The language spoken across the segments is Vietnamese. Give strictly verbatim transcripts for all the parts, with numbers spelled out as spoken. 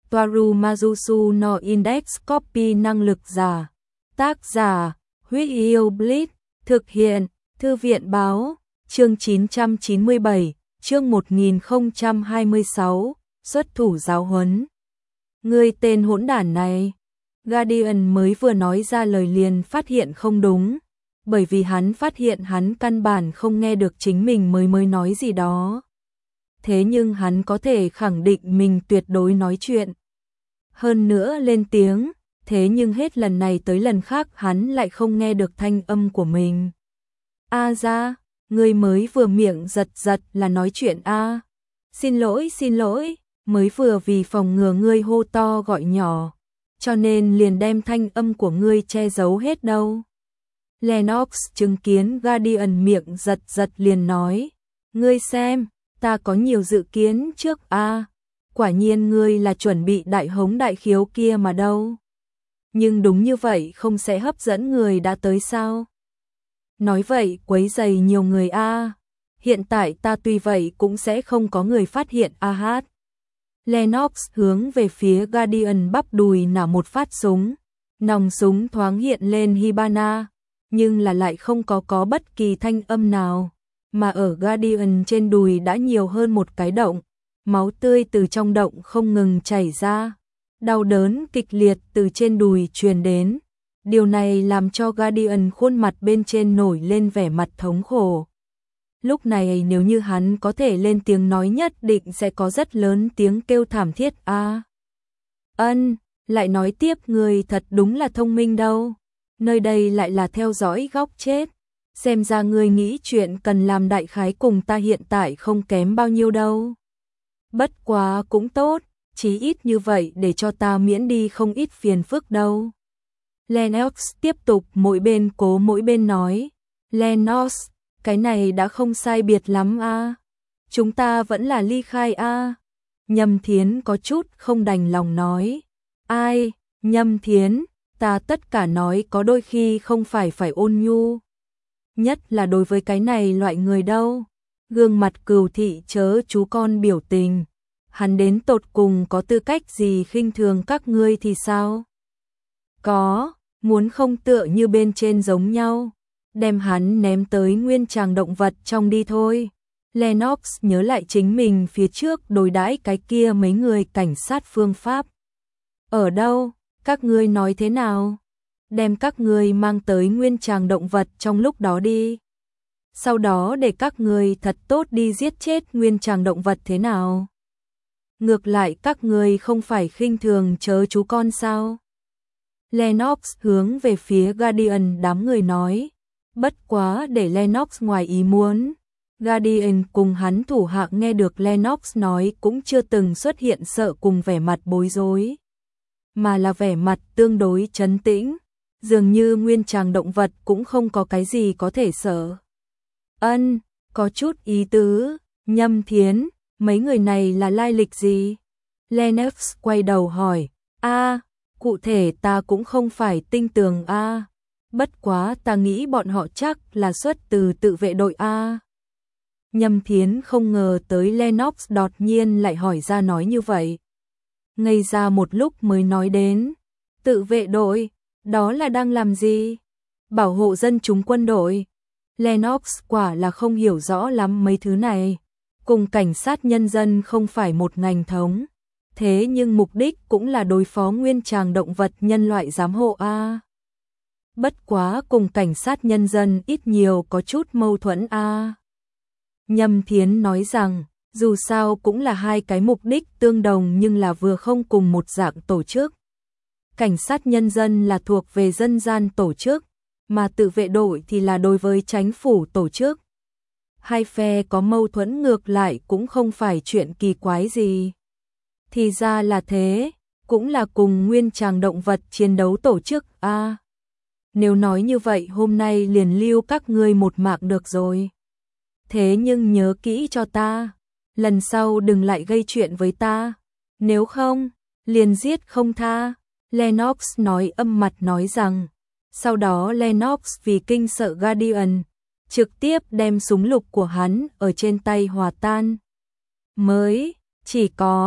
Toaru Majusu no Index Copy năng lực giả. Tác giả, Huyết Yêu Blitz, thực hiện, Thư viện báo, chương chín trăm chín mươi bảy, chương một nghìn không trăm hai mươi sáu, xuất thủ giáo huấn. Ngươi tên hỗn đản này. Guardian mới vừa nói ra lời liền phát hiện không đúng, bởi vì hắn phát hiện hắn căn bản không nghe được chính mình mới mới nói gì đó. Thế nhưng hắn có thể khẳng định mình tuyệt đối nói chuyện. Hơn nữa lên tiếng, thế nhưng hết lần này tới lần khác hắn lại không nghe được thanh âm của mình. A ra, ngươi mới vừa miệng giật giật là nói chuyện a. Xin lỗi xin lỗi, mới vừa vì phòng ngừa ngươi hô to gọi nhỏ, cho nên liền đem thanh âm của ngươi che giấu hết đâu. Lennox chứng kiến Guardian miệng giật giật liền nói, ngươi xem, ta có nhiều dự kiến trước a. Quả nhiên ngươi là chuẩn bị đại hống đại khiếu kia mà đâu. Nhưng đúng như vậy không sẽ hấp dẫn người đã tới sao? Nói vậy quấy rầy nhiều người a. Hiện tại ta tuy vậy cũng sẽ không có người phát hiện a hát. Lennox hướng về phía Guardian bắp đùi nả một phát súng. Nòng súng thoáng hiện lên Hibana, nhưng là lại không có có bất kỳ thanh âm nào. Mà ở Guardian trên đùi đã nhiều hơn một cái động. Máu tươi từ trong động không ngừng chảy ra. Đau đớn kịch liệt từ trên đùi truyền đến. Điều này làm cho Guardian khuôn mặt bên trên nổi lên vẻ mặt thống khổ. Lúc này nếu như hắn có thể lên tiếng nói nhất định sẽ có rất lớn tiếng kêu thảm thiết a. À, ân, lại nói tiếp người thật đúng là thông minh đâu. Nơi đây lại là theo dõi góc chết. Xem ra người nghĩ chuyện cần làm đại khái cùng ta hiện tại không kém bao nhiêu đâu. Bất quá cũng tốt, chí ít như vậy để cho ta miễn đi không ít phiền phức đâu. Lennox tiếp tục mỗi bên cố mỗi bên nói. Lennox, cái này đã không sai biệt lắm a. À. Chúng ta vẫn là ly khai a. À. Nhâm Thiến có chút không đành lòng nói. Ai, Nhâm Thiến, ta tất cả nói có đôi khi không phải phải ôn nhu. Nhất là đối với cái này loại người đâu. Gương mặt Cừu Thị chớ chú con biểu tình. Hắn đến tột cùng có tư cách gì khinh thường các ngươi thì sao? Có, muốn không tựa như bên trên giống nhau. Đem hắn ném tới nguyên tràng động vật trong đi thôi. Lennox nhớ lại chính mình phía trước đối đãi cái kia mấy người cảnh sát phương pháp. Ở đâu? Các ngươi nói thế nào? Đem các ngươi mang tới nguyên tràng động vật trong lúc đó đi. Sau đó để các ngươi thật tốt đi giết chết nguyên tràng động vật thế nào? Ngược lại các ngươi không phải khinh thường chớ chú con sao? Lennox hướng về phía Guardian đám người nói. Bất quá để Lennox ngoài ý muốn. Guardian cùng hắn thủ hạ nghe được Lennox nói cũng chưa từng xuất hiện sợ cùng vẻ mặt bối rối. Mà là vẻ mặt tương đối trấn tĩnh. Dường như nguyên tràng động vật cũng không có cái gì có thể sợ. Ân, có chút ý tứ, Nhâm Thiến, mấy người này là lai lịch gì? Lennox quay đầu hỏi, a, cụ thể ta cũng không phải tinh tường a, bất quá ta nghĩ bọn họ chắc là xuất từ tự vệ đội a. Nhâm Thiến không ngờ tới Lennox đột nhiên lại hỏi ra nói như vậy. Ngây ra một lúc mới nói đến, tự vệ đội, đó là đang làm gì? Bảo hộ dân chúng quân đội. Lennox quả là không hiểu rõ lắm mấy thứ này. Cùng cảnh sát nhân dân không phải một ngành thống. Thế nhưng mục đích cũng là đối phó nguyên tràng động vật nhân loại giám hộ a. Bất quá cùng cảnh sát nhân dân ít nhiều có chút mâu thuẫn a. Nhâm Thiến nói rằng, dù sao cũng là hai cái mục đích tương đồng nhưng là vừa không cùng một dạng tổ chức. Cảnh sát nhân dân là thuộc về dân gian tổ chức, mà tự vệ đội thì là đối với chính phủ tổ chức. Hai phe có mâu thuẫn ngược lại cũng không phải chuyện kỳ quái gì. Thì ra là thế, cũng là cùng nguyên tràng động vật chiến đấu tổ chức a. À, nếu nói như vậy hôm nay liền lưu các ngươi một mạng được rồi. Thế nhưng nhớ kỹ cho ta, lần sau đừng lại gây chuyện với ta, nếu không, liền giết không tha. Lennox nói âm mặt nói rằng, sau đó Lennox vì kinh sợ Guardian, trực tiếp đem súng lục của hắn ở trên tay hòa tan. Mới, chỉ có,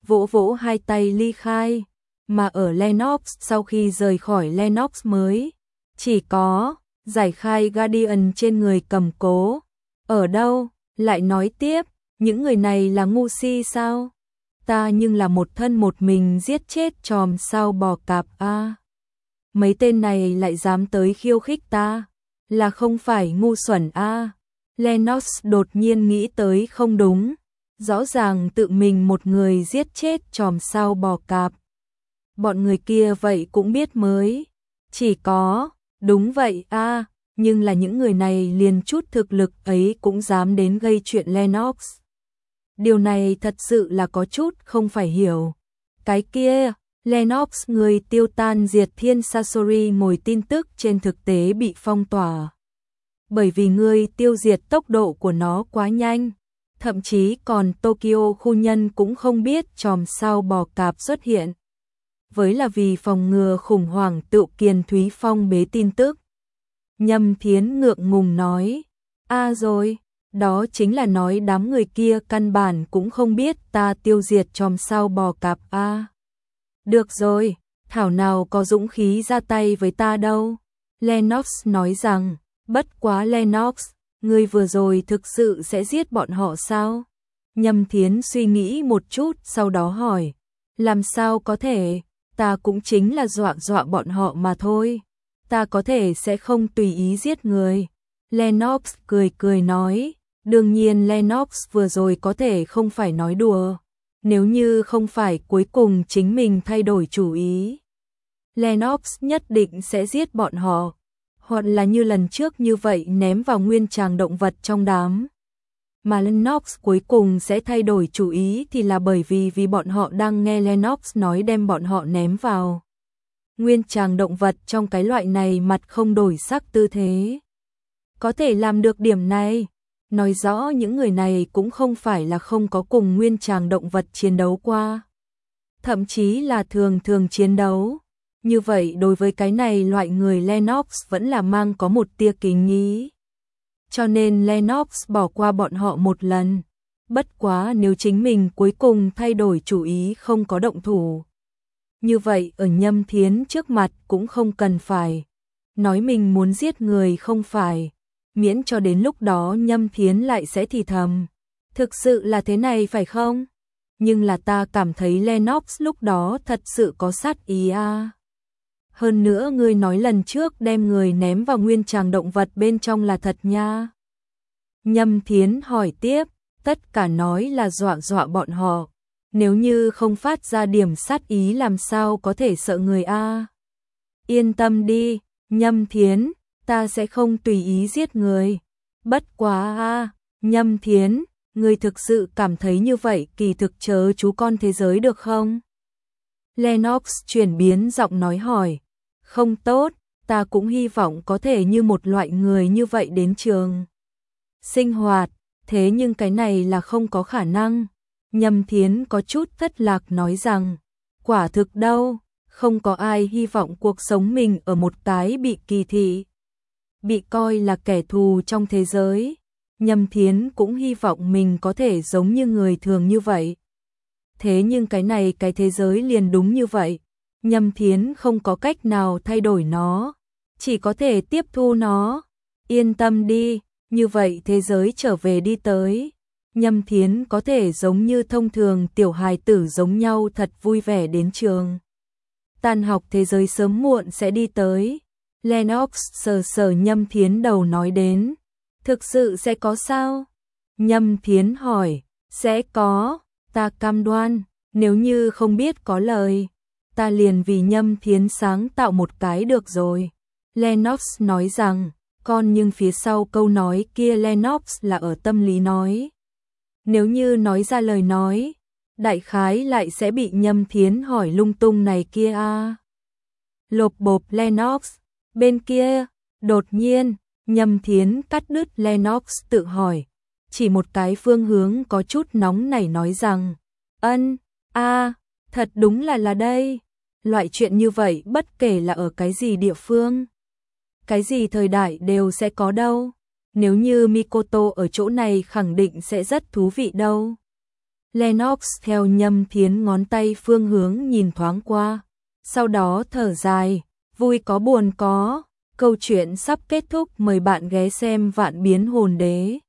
vỗ vỗ hai tay ly khai, mà ở Lennox sau khi rời khỏi Lennox mới chỉ có giải khai Guardian trên người cầm cố. Ở đâu? Lại nói tiếp, những người này là ngu si sao? Ta nhưng là một thân một mình giết chết tròm sao bò cạp a. À. Mấy tên này lại dám tới khiêu khích ta, là không phải ngu xuẩn a. À. Lennox đột nhiên nghĩ tới không đúng, rõ ràng tự mình một người giết chết tròm sao bò cạp. Bọn người kia vậy cũng biết mới, chỉ có, đúng vậy a, à, nhưng là những người này liền chút thực lực ấy cũng dám đến gây chuyện Lennox. Điều này thật sự là có chút không phải hiểu. Cái kia, Lennox người tiêu tan diệt thiên Sasori ngồi tin tức trên thực tế bị phong tỏa. Bởi vì ngươi tiêu diệt tốc độ của nó quá nhanh, thậm chí còn Tokyo khu nhân cũng không biết chòm sao bò cạp xuất hiện. Với là vì phòng ngừa khủng hoảng tự Kiền Thúy Phong bế tin tức. Nhâm Thiến ngượng ngùng nói, a à rồi, đó chính là nói đám người kia căn bản cũng không biết ta tiêu diệt chòm sao bò cạp a. À. Được rồi, thảo nào có dũng khí ra tay với ta đâu. Lennox nói rằng, bất quá Lennox, ngươi vừa rồi thực sự sẽ giết bọn họ sao? Nhâm Thiến suy nghĩ một chút sau đó hỏi, làm sao có thể, ta cũng chính là dọa dọa bọn họ mà thôi. Ta có thể sẽ không tùy ý giết người. Lennox cười cười nói, đương nhiên Lennox vừa rồi có thể không phải nói đùa, nếu như không phải cuối cùng chính mình thay đổi chủ ý. Lennox nhất định sẽ giết bọn họ, hoặc là như lần trước như vậy ném vào nguyên tràng động vật trong đám. Mà Lennox cuối cùng sẽ thay đổi chủ ý thì là bởi vì vì bọn họ đang nghe Lennox nói đem bọn họ ném vào nguyên tràng động vật trong cái loại này mặt không đổi sắc tư thế. Có thể làm được điểm này, nói rõ những người này cũng không phải là không có cùng nguyên tràng động vật chiến đấu qua. Thậm chí là thường thường chiến đấu. Như vậy đối với cái này loại người Lennox vẫn là mang có một tia kính ý. Cho nên Lennox bỏ qua bọn họ một lần. Bất quá nếu chính mình cuối cùng thay đổi chủ ý không có động thủ. Như vậy ở Nhâm Thiến trước mặt cũng không cần phải nói mình muốn giết người không phải, miễn cho đến lúc đó Nhâm Thiến lại sẽ thì thầm. Thực sự là thế này phải không? Nhưng là ta cảm thấy Lennox lúc đó thật sự có sát ý a. À. Hơn nữa ngươi nói lần trước đem người ném vào nguyên tràng động vật bên trong là thật nha. Nhâm Thiến hỏi tiếp, tất cả nói là dọa dọa bọn họ. Nếu như không phát ra điểm sát ý làm sao có thể sợ người a? À. Yên tâm đi, Nhâm Thiến, ta sẽ không tùy ý giết người. Bất quá a, à, Nhâm Thiến, ngươi thực sự cảm thấy như vậy kỳ thực chớ chú con thế giới được không? Lennox chuyển biến giọng nói hỏi, không tốt, ta cũng hy vọng có thể như một loại người như vậy đến trường sinh hoạt, thế nhưng cái này là không có khả năng. Nhâm Thiến có chút thất lạc nói rằng, quả thực đâu, không có ai hy vọng cuộc sống mình ở một cái bị kỳ thị, bị coi là kẻ thù trong thế giới. Nhâm Thiến cũng hy vọng mình có thể giống như người thường như vậy. Thế nhưng cái này cái thế giới liền đúng như vậy. Nhâm Thiến không có cách nào thay đổi nó, chỉ có thể tiếp thu nó. Yên tâm đi, như vậy thế giới trở về đi tới. Nhâm Thiến có thể giống như thông thường tiểu hài tử giống nhau thật vui vẻ đến trường. Tan học thế giới sớm muộn sẽ đi tới. Lennox sờ sờ Nhâm Thiến đầu nói đến. Thực sự sẽ có sao? Nhâm Thiến hỏi, sẽ có, ta cam đoan, nếu như không biết có lời, ta liền vì Nhâm Thiến sáng tạo một cái được rồi. Lennox nói rằng, con nhưng phía sau câu nói kia Lennox là ở tâm lý nói. Nếu như nói ra lời nói, đại khái lại sẽ bị Nhâm Thiến hỏi lung tung này kia a. À. Lộp bộp Lennox, bên kia, đột nhiên, Nhâm Thiến cắt đứt Lennox tự hỏi, chỉ một cái phương hướng có chút nóng nảy nói rằng, ân, a, à, thật đúng là là đây, loại chuyện như vậy bất kể là ở cái gì địa phương, cái gì thời đại đều sẽ có đâu, nếu như Mikoto ở chỗ này khẳng định sẽ rất thú vị đâu. Lennox theo Nhâm Thiến ngón tay phương hướng nhìn thoáng qua, sau đó thở dài, vui có buồn có, câu chuyện sắp kết thúc, mời bạn ghé xem Vạn Biến Hồn Đế.